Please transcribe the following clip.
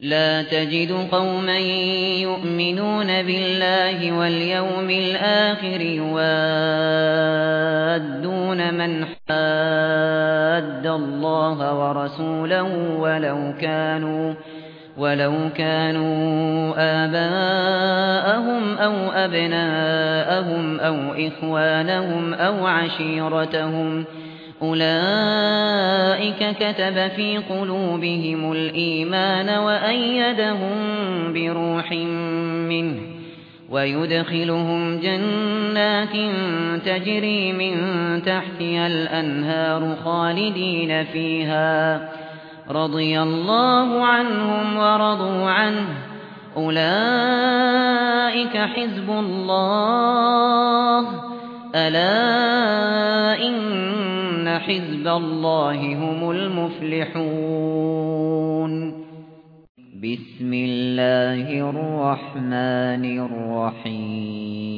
لا تجد قوما يؤمنون بالله واليوم الآخر يوادون من حاد الله ورسوله ولو كانوا آباءهم أو أبناءهم أو إخوانهم أو عشيرتهم أولئك كتب في قلوبهم الإيمان وأيدهم بروح منه ويدخلهم جنات تجري من تحتها الأنهار خالدين فيها رضي الله عنهم ورضوا عنه أولئك حزب الله ألا إن حزب الله هم المفلحون بسم الله الرحمن الرحيم